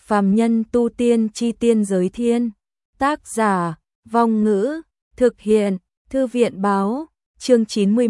Phàm nhân tu tiên chi tiên giới thiên. Tác giả, Vong Ngữ, thực hiện, Thư viện báo, chương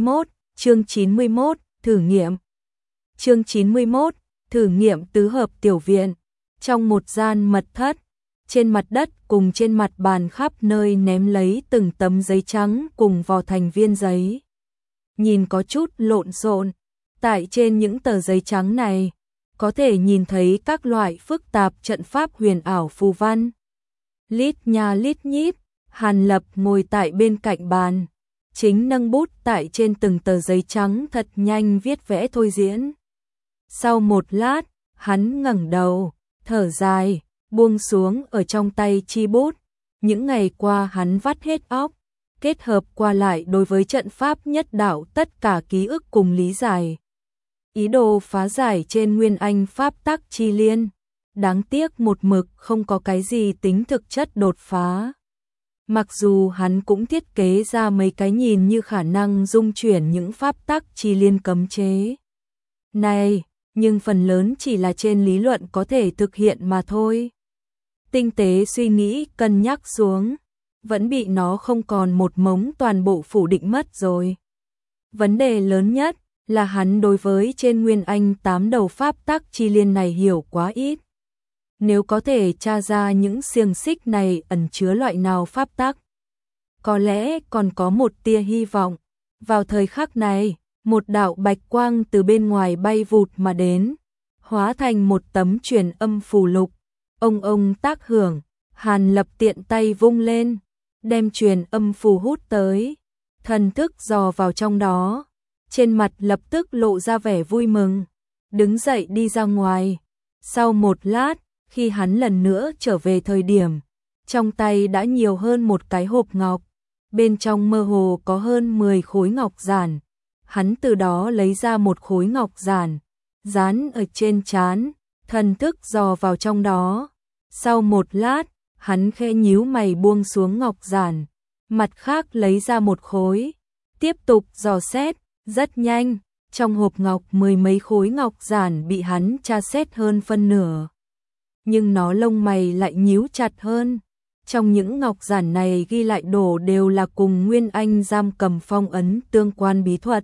91, thử nghiệm. Chương 91, thử nghiệm tứ hợp tiểu viện. Trong một gian mật thất, trên mặt đất cùng trên mặt bàn khắp nơi ném lấy từng tấm giấy trắng cùng vò thành viên giấy. Nhìn có chút lộn xộn, tại trên những tờ giấy trắng này, có thể nhìn thấy các loại phức tạp trận pháp huyền ảo phù văn. Lít nha lít nhít, Hàn Lập ngồi tại bên cạnh bàn, chính nâng bút tại trên từng tờ giấy trắng thật nhanh viết vẽ thôi diễn. Sau một lát, hắn ngẩng đầu, thở dài, buông xuống ở trong tay chi bút. Những ngày qua hắn vắt hết óc, kết hợp qua lại đối với trận pháp nhất đạo tất cả ký ức cùng lý giải. Ý đồ phá giải trên Nguyên Anh pháp tắc chi liên, đáng tiếc một mực không có cái gì tính thực chất đột phá. Mặc dù hắn cũng thiết kế ra mấy cái nhìn như khả năng dung chuyển những pháp tắc chi liên cấm chế này, nhưng phần lớn chỉ là trên lý luận có thể thực hiện mà thôi. Tinh tế suy nghĩ cân nhắc xuống, vẫn bị nó không còn một mống toàn bộ phủ định mất rồi. Vấn đề lớn nhất là hắn đối với trên Nguyên Anh 8 đầu pháp tắc chi liên này hiểu quá ít. Nếu có thể tra ra những xiềng xích này ẩn chứa loại nào pháp tắc, có lẽ còn có một tia hy vọng. Vào thời khắc này, một đạo bạch quang từ bên ngoài bay vụt mà đến, hóa thành một tấm truyền âm phù lục. Ông tác hưởng, Hàn Lập tiện tay vung lên, đem truyền âm phù hút tới, thần thức dò vào trong đó, trên mặt lập tức lộ ra vẻ vui mừng, đứng dậy đi ra ngoài. Sau một lát, khi hắn lần nữa trở về thời điểm, trong tay đã nhiều hơn một cái hộp ngọc, bên trong mơ hồ có hơn 10 khối ngọc giản. Hắn từ đó lấy ra một khối ngọc giản, dán ở trên trán, thần thức dò vào trong đó. Sau một lát, hắn khẽ nhíu mày buông xuống ngọc giản, mặt khác lấy ra một khối, tiếp tục dò xét. Rất nhanh, trong hộp ngọc 10 mấy khối ngọc giản bị hắn tra xét hơn phân nửa. Nhưng nó lông mày lại nhíu chặt hơn. Trong những ngọc giản này ghi lại đồ đều là cùng Nguyên Anh giam cầm phong ấn tương quan bí thuật.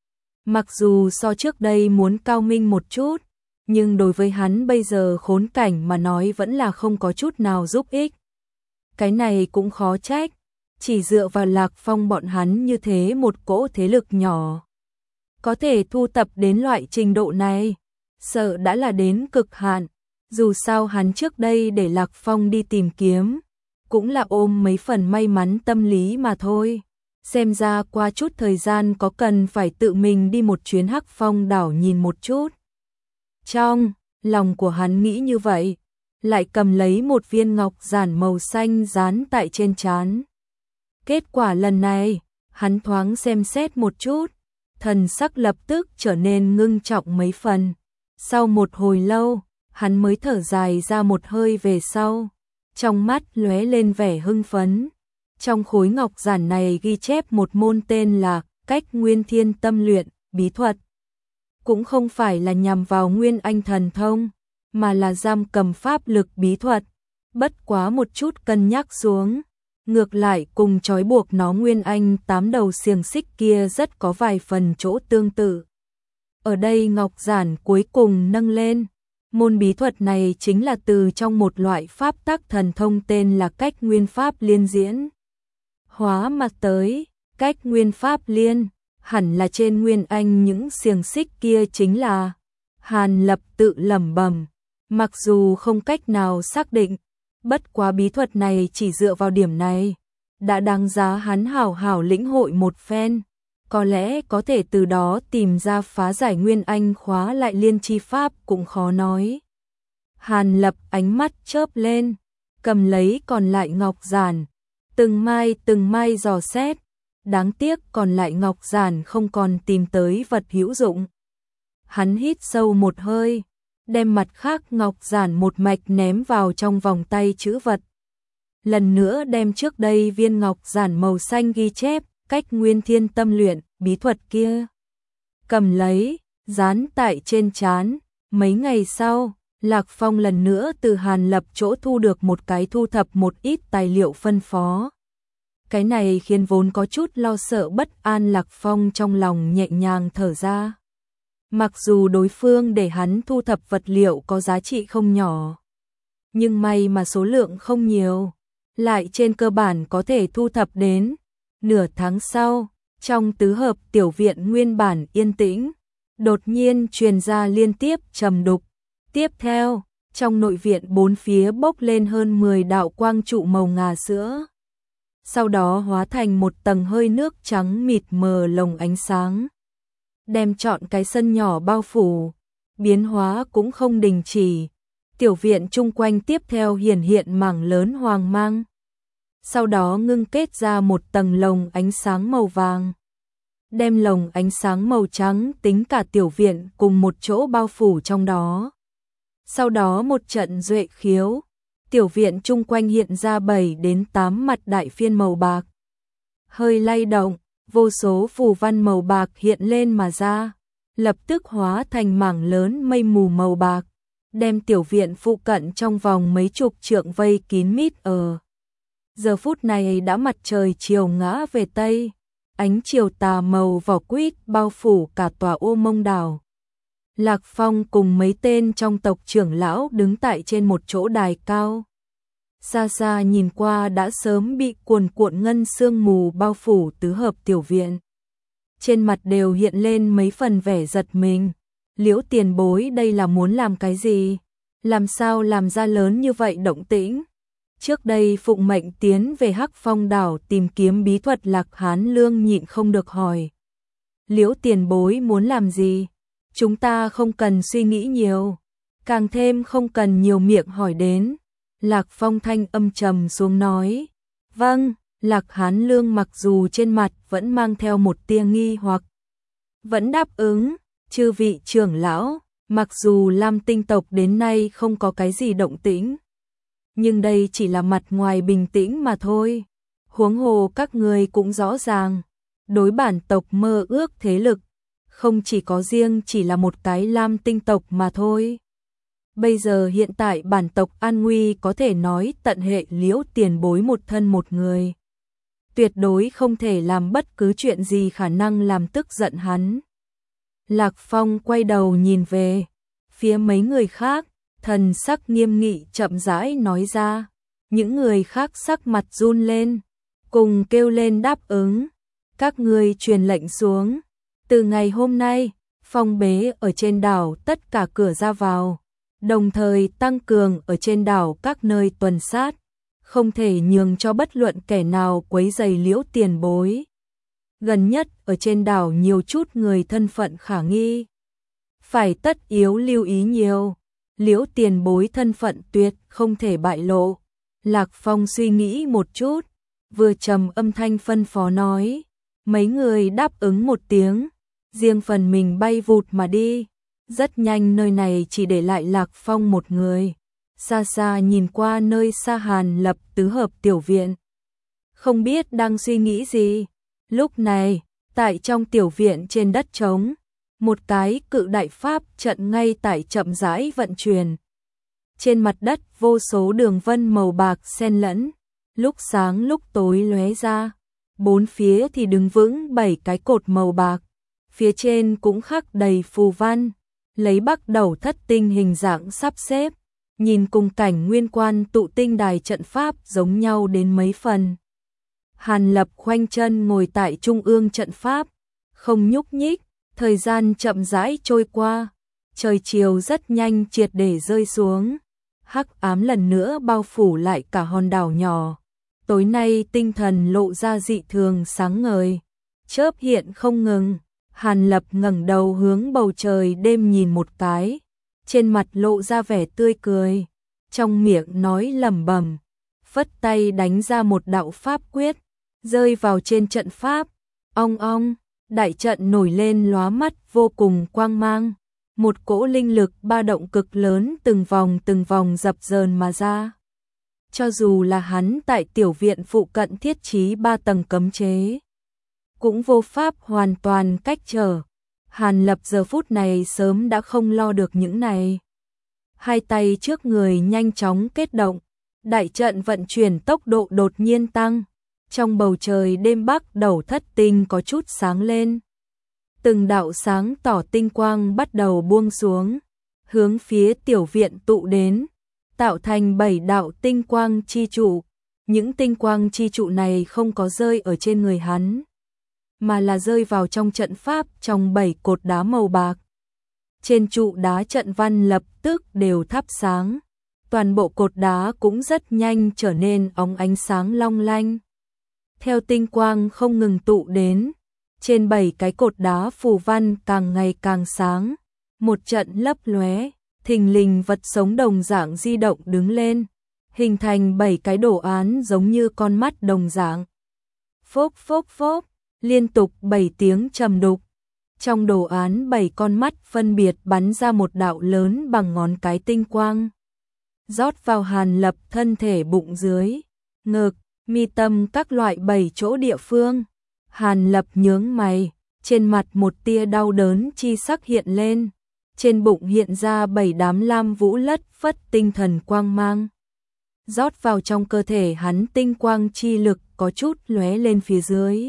Mặc dù so trước đây muốn cao minh một chút, nhưng đối với hắn bây giờ khốn cảnh mà nói vẫn là không có chút nào giúp ích. Cái này cũng khó trách, chỉ dựa vào Lạc Phong bọn hắn như thế một cỗ thế lực nhỏ, có thể thu tập đến loại trình độ này, sợ đã là đến cực hạn. Dù sao hắn trước đây để Lạc Phong đi tìm kiếm, cũng là ôm mấy phần may mắn tâm lý mà thôi. Xem ra qua chút thời gian có cần phải tự mình đi một chuyến Hắc Phong đảo nhìn một chút. Trong lòng của hắn nghĩ như vậy, lại cầm lấy một viên ngọc giản màu xanh dán tại trên trán. Kết quả lần này, hắn thoáng xem xét một chút, thần sắc lập tức trở nên ngưng trọng mấy phần. Sau một hồi lâu, hắn mới thở dài ra một hơi về sau, trong mắt lóe lên vẻ hưng phấn. Trong khối ngọc giản này ghi chép một môn tên là Cách Nguyên Thiên Tâm Luyện bí thuật. Cũng không phải là nhằm vào Nguyên Anh thần thông, mà là giam cầm pháp lực bí thuật. Bất quá một chút cân nhắc xuống, ngược lại cùng trói buộc nó Nguyên Anh 8 đầu xiềng xích kia rất có vài phần chỗ tương tự. Ở đây ngọc giản cuối cùng nâng lên, môn bí thuật này chính là từ trong một loại pháp tắc thần thông tên là Cách Nguyên Pháp Liên diễn hóa mà tới. Cách Nguyên Pháp Liên, hẳn là trên Nguyên Anh những xiềng xích kia chính là. Hàn Lập tự lẩm bẩm, mặc dù không cách nào xác định, bất quá bí thuật này chỉ dựa vào điểm này, đã đáng giá hắn hảo hảo lĩnh hội một phen, có lẽ có thể từ đó tìm ra phá giải Nguyên Anh khóa lại liên chi pháp cũng khó nói. Hàn Lập ánh mắt chớp lên, cầm lấy còn lại ngọc giản, từng mai dò xét, đáng tiếc còn lại ngọc giản không còn tìm tới vật hữu dụng. Hắn hít sâu một hơi, đem mặt khác ngọc giản một mạch ném vào trong vòng tay chữ vật. Lần nữa đem trước đây viên ngọc giản màu xanh ghi chép Cách Nguyên Thiên Tâm Luyện bí thuật kia cầm lấy, dán tại trên trán. Mấy ngày sau, Lạc Phong lần nữa từ Hàn Lập chỗ thu được một cái thu thập một ít tài liệu phân phó. Cái này khiến vốn có chút lo sợ bất an Lạc Phong trong lòng nhẹ nhàng thở ra. Mặc dù đối phương để hắn thu thập vật liệu có giá trị không nhỏ, nhưng may mà số lượng không nhiều, lại trên cơ bản có thể thu thập đến. Nửa tháng sau, trong tứ hợp tiểu viện nguyên bản yên tĩnh, đột nhiên truyền ra liên tiếp trầm đục. Tiếp theo, trong nội viện bốn phía bốc lên hơn 10 đạo quang trụ màu ngà sữa. Sau đó hóa thành một tầng hơi nước trắng mịt mờ lồng ánh sáng, đem trọn cái sân nhỏ bao phủ. Biến hóa cũng không đình chỉ, tiểu viện chung quanh tiếp theo hiển hiện mảng lớn hoàng mang. Sau đó ngưng kết ra một tầng lồng ánh sáng màu vàng, đem lồng ánh sáng màu trắng tính cả tiểu viện cùng một chỗ bao phủ trong đó. Sau đó một trận duệ khiếu, tiểu viện chung quanh hiện ra 7 đến 8 mặt đại phiên màu bạc. Hơi lay động, vô số phù văn màu bạc hiện lên mà ra, lập tức hóa thành mảng lớn mây mù màu bạc, đem tiểu viện phụ cận trong vòng mấy chục trượng vây kín mít ở. Giờ phút này đã mặt trời chiều ngã về Tây, ánh chiều tà màu vỏ quýt bao phủ cả tòa Ô Mông đảo. Lạc Phong cùng mấy tên trong tộc trưởng lão đứng tại trên một chỗ đài cao. Xa xa nhìn qua đã sớm bị cuồn cuộn ngân sương mù bao phủ tứ hợp tiểu viện. Trên mặt đều hiện lên mấy phần vẻ giật mình. Liễu tiền bối đây là muốn làm cái gì? Làm sao làm ra lớn như vậy động tĩnh? Trước đây phụng mệnh tiến về Hắc Phong đảo tìm kiếm bí thuật Lạc Hán Lương nhịn không được hỏi. Liễu tiền bối muốn làm gì? Chúng ta không cần suy nghĩ nhiều, càng thêm không cần nhiều miệng hỏi đến. Lạc Phong thanh âm trầm xuống nói. Vâng, Lạc Hán Lương mặc dù trên mặt vẫn mang theo một tia nghi hoặc, vẫn đáp ứng. Chư vị trưởng lão, mặc dù Lam tinh tộc đến nay không có cái gì động tĩnh, nhưng đây chỉ là mặt ngoài bình tĩnh mà thôi. Huống hồ các người cũng rõ ràng, đối bản tộc mơ ước thế lực, không chỉ có riêng chỉ là một cái Lam tinh tộc mà thôi. Bây giờ hiện tại bản tộc an nguy có thể nói tận hệ Liễu tiền bối một thân một người. Tuyệt đối không thể làm bất cứ chuyện gì khả năng làm tức giận hắn. Lạc Phong quay đầu nhìn về phía mấy người khác, thần sắc nghiêm nghị chậm rãi nói ra. Những người khác sắc mặt run lên, cùng kêu lên đáp ứng. Các ngươi truyền lệnh xuống, từ ngày hôm nay, phong bế ở trên đảo tất cả cửa ra vào, đồng thời tăng cường ở trên đảo các nơi tuần sát, không thể nhường cho bất luận kẻ nào quấy rầy Liễu tiền bối. Gần nhất ở trên đảo nhiều chút người thân phận khả nghi, phải tất yếu lưu ý nhiều. Liễu tiền bối thân phận tuyệt không thể bại lộ. Lạc Phong suy nghĩ một chút, vừa trầm âm thanh phân phó nói. Mấy người đáp ứng một tiếng, riêng phần mình bay vụt mà đi. Rất nhanh nơi này chỉ để lại Lạc Phong một người. Xa xa nhìn qua nơi xa Hàn Lập tứ hợp tiểu viện, không biết đang suy nghĩ gì. Lúc này, tại trong tiểu viện trên đất trống, một cái cự đại pháp trận ngay tại chậm rãi vận chuyển. Trên mặt đất vô số đường vân màu bạc xen lẫn, lúc sáng lúc tối lóe ra. Bốn phía thì đứng vững 7 cái cột màu bạc, phía trên cũng khắc đầy phù văn, lấy Bắc Đầu Thất Tinh hình dạng sắp xếp, nhìn cùng cảnh nguyên quan tụ tinh đài trận pháp giống nhau đến mấy phần. Hàn Lập khoanh chân ngồi tại trung ương trận pháp, không nhúc nhích. Thời gian chậm rãi trôi qua, trời chiều rất nhanh triệt để rơi xuống. Hắc ám lần nữa bao phủ lại cả hòn đảo nhỏ. Tối nay tinh thần lộ ra dị thường sáng ngời, chớp hiện không ngừng. Hàn Lập ngẩng đầu hướng bầu trời đêm nhìn một cái, trên mặt lộ ra vẻ tươi cười, trong miệng nói lẩm bẩm, phất tay đánh ra một đạo pháp quyết, rơi vào trên trận pháp. Ong ong, đại trận nổi lên lóa mắt vô cùng quang mang, một cỗ linh lực ba động cực lớn từng vòng dập dờn mà ra. Cho dù là hắn tại tiểu viện phụ cận thiết trí 3 tầng cấm chế, cũng vô pháp hoàn toàn cách trở. Hàn Lập giờ phút này sớm đã không lo được những này. hai tay trước người nhanh chóng kết động, đại trận vận chuyển tốc độ đột nhiên tăng. Trong bầu trời đêm bắc đầu thất tinh có chút sáng lên. Từng đạo sáng tỏ tinh quang bắt đầu buông xuống, hướng phía tiểu viện tụ đến, tạo thành 7 đạo tinh quang chi trụ. Những tinh quang chi trụ này không có rơi ở trên người hắn, mà là rơi vào trong trận pháp trong 7 cột đá màu bạc. Trên trụ đá trận văn lập tức đều thắp sáng, toàn bộ cột đá cũng rất nhanh trở nên óng ánh sáng long lanh. Theo tinh quang không ngừng tụ đến, trên 7 cái cột đá phù văn càng ngày càng sáng, một trận lấp lóe, thình lình vật sống đồng dạng di động đứng lên, hình thành 7 cái đồ án giống như con mắt đồng dạng. Phốc phốc phốc, liên tục 7 tiếng trầm đục. Trong đồ án 7 con mắt phân biệt bắn ra một đạo lớn bằng ngón cái tinh quang, rót vào Hàn Lập thân thể bụng dưới, ngực, mi tâm các loại 7 chỗ địa phương. Hàn Lập nhướng mày, trên mặt một tia đau đớn chi sắc hiện lên, trên bụng hiện ra 7 đám lam vũ lất phất tinh thần quang mang. Rót vào trong cơ thể hắn tinh quang chi lực có chút lóe lên phía dưới.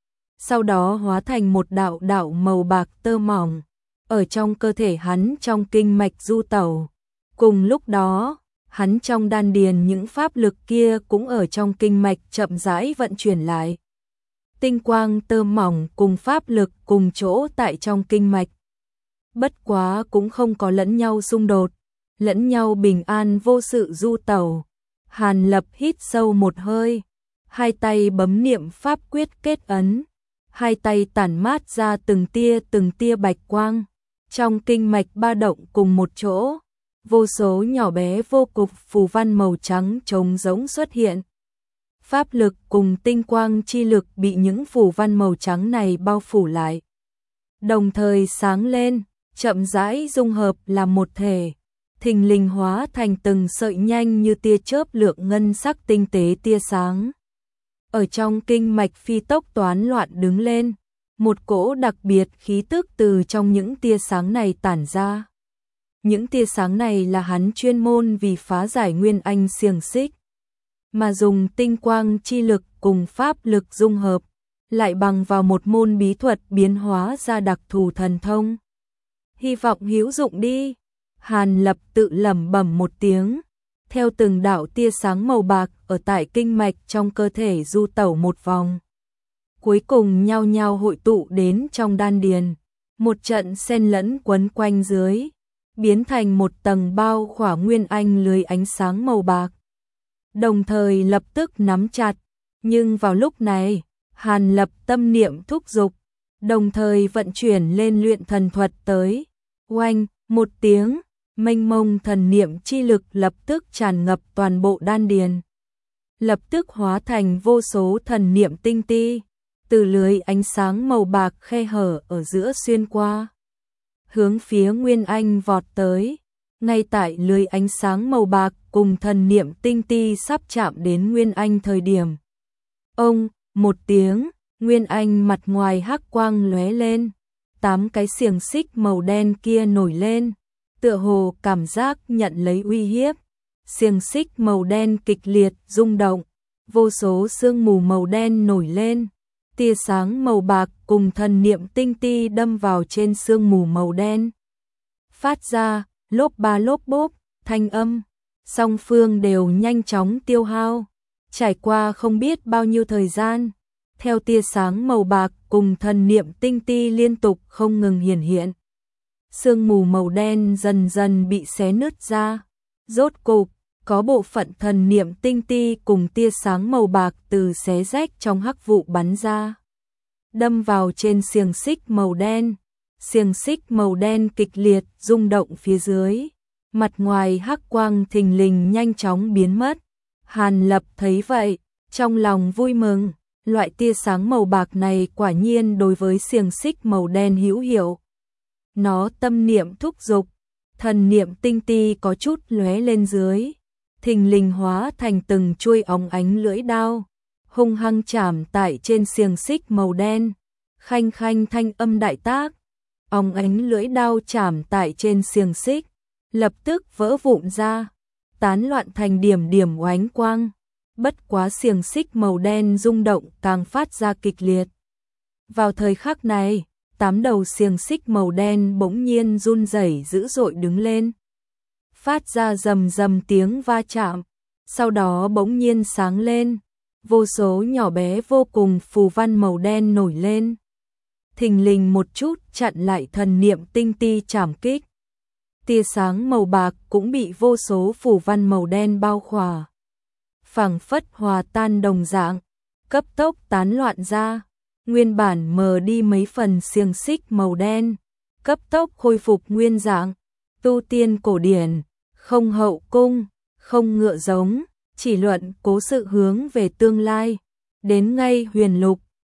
Sau đó hóa thành một đạo đạo màu bạc tơ mỏng, ở trong cơ thể hắn trong kinh mạch du tẩu. Cùng lúc đó, hắn trong đan điền những pháp lực kia cũng ở trong kinh mạch chậm rãi vận chuyển lại. Tinh quang tơ mỏng cùng pháp lực cùng chỗ tại trong kinh mạch. Bất quá cũng không có lẫn nhau xung đột, lẫn nhau bình an vô sự du tẩu. Hàn Lập hít sâu một hơi, hai tay bấm niệm pháp quyết kết ấn, hai tay tản mát ra từng tia bạch quang, trong kinh mạch ba động cùng một chỗ, vô số nhỏ bé vô cục phù văn màu trắng trống rỗng xuất hiện. Pháp lực cùng tinh quang chi lực bị những phù văn màu trắng này bao phủ lại, đồng thời sáng lên, chậm rãi dung hợp làm một thể, thình lình hóa thành từng sợi nhanh như tia chớp lượng ngân sắc tinh tế tia sáng. Ở trong kinh mạch phi tốc toán loạn đứng lên, một cỗ đặc biệt khí tức từ trong những tia sáng này tản ra. Những tia sáng này là hắn chuyên môn vì phá giải nguyên anh xiềng xích, mà dùng tinh quang chi lực cùng pháp lực dung hợp, lại bằng vào một môn bí thuật biến hóa ra đặc thù thần thông. Hy vọng hữu dụng đi. Hàn Lập tự lẩm bẩm một tiếng, theo từng đạo tia sáng màu bạc ở tại kinh mạch trong cơ thể du tẩu một vòng. Cuối cùng nhau nhau hội tụ đến trong đan điền, một trận xen lẫn quấn quanh dưới, biến thành một tầng bao khỏa nguyên anh lưới ánh sáng màu bạc. Đồng thời lập tức nắm chặt, nhưng vào lúc này, Hàn Lập tâm niệm thúc giục, đồng thời vận chuyển lên luyện thần thuật tới. Oanh, một tiếng, mênh mông thần niệm chi lực lập tức tràn ngập toàn bộ đan điền, lập tức hóa thành vô số thần niệm tinh ti, từ lưới ánh sáng màu bạc khe hở ở giữa xuyên qua, hướng phía Nguyên Anh vọt tới. Ngay tại lưới ánh sáng màu bạc cùng thần niệm tinh ti sắp chạm đến Nguyên Anh thời điểm, ông, một tiếng, Nguyên Anh mặt ngoài hắc quang lóe lên, 8 cái xiềng xích màu đen kia nổi lên, tựa hồ cảm giác nhận lấy uy hiếp. Xiềng xích màu đen kịch liệt rung động, vô số sương mù màu đen nổi lên, tia sáng màu bạc cùng thần niệm tinh ti đâm vào trên sương mù màu đen, phát ra lốp ba lốp bốp thanh âm. Song phương đều nhanh chóng tiêu hao, trải qua không biết bao nhiêu thời gian, theo tia sáng màu bạc cùng thần niệm tinh ti liên tục không ngừng hiển hiện, sương mù màu đen dần dần bị xé nứt ra. Rốt cục, có bộ phận thần niệm tinh ti cùng tia sáng màu bạc từ xé rách trong hắc vụ bắn ra, đâm vào trên xiềng xích màu đen. Xiềng xích màu đen kịch liệt rung động phía dưới, mặt ngoài hắc quang thình lình nhanh chóng biến mất. Hàn Lập thấy vậy, trong lòng vui mừng, loại tia sáng màu bạc này quả nhiên đối với xiềng xích màu đen hữu hiệu. Nó tâm niệm thúc giục, thần niệm tinh ti có chút lóe lên dưới, thình lình hóa thành từng chuôi óng ánh lưỡi đao, hung hăng chạm tại trên xiềng xích màu đen, khanh khanh thanh âm đại tác. Óng ánh lưỡi đao chạm tại trên xiềng xích, lập tức vỡ vụn ra, tán loạn thành điểm điểm oánh quang. Bất quá xiềng xích màu đen rung động càng phát ra kịch liệt. Vào thời khắc này, 8 đầu xiềng xích màu đen bỗng nhiên run rẩy dữ dội đứng lên, phát ra rầm rầm tiếng va chạm, sau đó bỗng nhiên sáng lên, vô số nhỏ bé vô cùng phù văn màu đen nổi lên. Thình lình một chút chặn lại thần niệm tinh ti trảm kích. Tia sáng màu bạc cũng bị vô số phù văn màu đen bao khỏa, phảng phất hòa tan đồng dạng, cấp tốc tán loạn ra. Nguyên bản mờ đi mấy phần xiềng xích màu đen, cấp tốc khôi phục nguyên dạng. Tu tiên cổ điển, không hậu cung, không ngựa giống, chỉ luận cố sự hướng về tương lai. Đến ngay huyền lục,